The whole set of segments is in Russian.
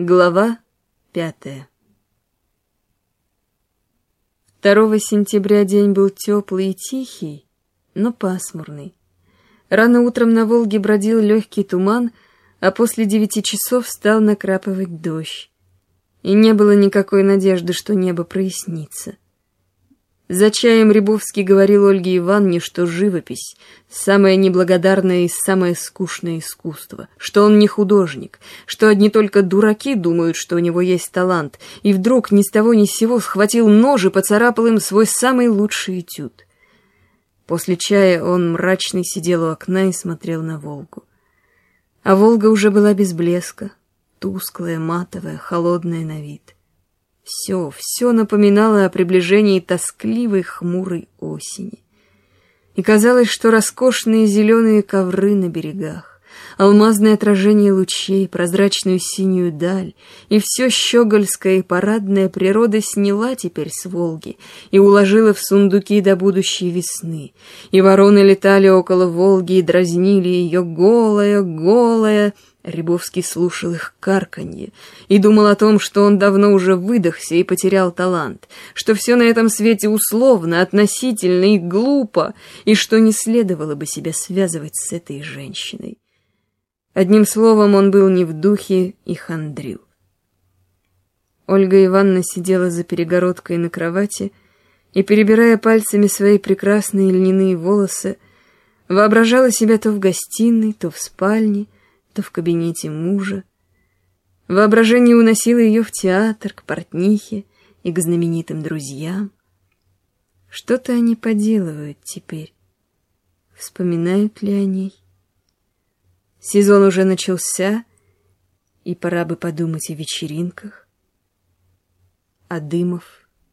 Глава 5. 2 сентября день был теплый и тихий, но пасмурный. Рано утром на Волге бродил легкий туман, а после 9 часов стал накрапывать дождь. И не было никакой надежды, что небо прояснится. За чаем Рябовский говорил Ольге Ивановне, что живопись — самое неблагодарное и самое скучное искусство, что он не художник, что одни только дураки думают, что у него есть талант, и вдруг ни с того ни с сего схватил нож и поцарапал им свой самый лучший этюд. После чая он мрачный сидел у окна и смотрел на Волгу. А Волга уже была без блеска, тусклая, матовая, холодная на вид. Все напоминало о приближении тоскливой, хмурой осени. И казалось, что роскошные зеленые ковры на берегах, алмазное отражение лучей, прозрачную синюю даль, и все щегольское и парадная природа сняла теперь с Волги и уложила в сундуки до будущей весны, и вороны летали около Волги и дразнили ее голая, голая. Рябовский слушал их карканье и думал о том, что он давно уже выдохся и потерял талант, что все на этом свете условно, относительно и глупо, и что не следовало бы себя связывать с этой женщиной. Одним словом, он был не в духе и хандрил. Ольга Ивановна сидела за перегородкой на кровати и, перебирая пальцами свои прекрасные льняные волосы, воображала себя то в гостиной, то в спальне, то в кабинете мужа. Воображение уносило ее в театр, к портнихе и к знаменитым друзьям. Что-то они поделывают теперь. Вспоминают ли о ней? Сезон уже начался, и пора бы подумать о вечеринках. А Дымов?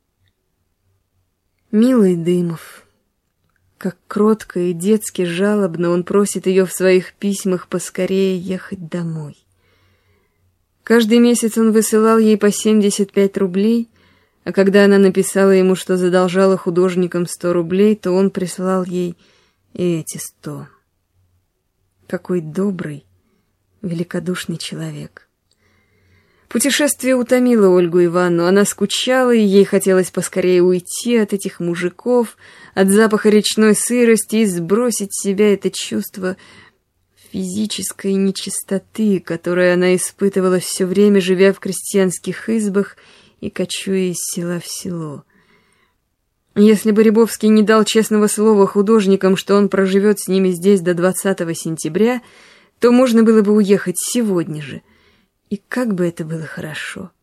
Милый Дымов. Как кротко и детски жалобно он просит ее в своих письмах поскорее ехать домой. Каждый месяц он высылал ей по 75 рублей, а когда она написала ему, что задолжала художникам 100 рублей, то он прислал ей и эти 100. Какой добрый, великодушный человек. Путешествие утомило Ольгу Ивановну, она скучала, и ей хотелось поскорее уйти от этих мужиков, от запаха речной сырости и сбросить с себя это чувство физической нечистоты, которое она испытывала все время, живя в крестьянских избах и кочуя из села в село. Если бы Рябовский не дал честного слова художникам, что он проживет с ними здесь до 20 сентября, то можно было бы уехать сегодня же. И как бы это было хорошо!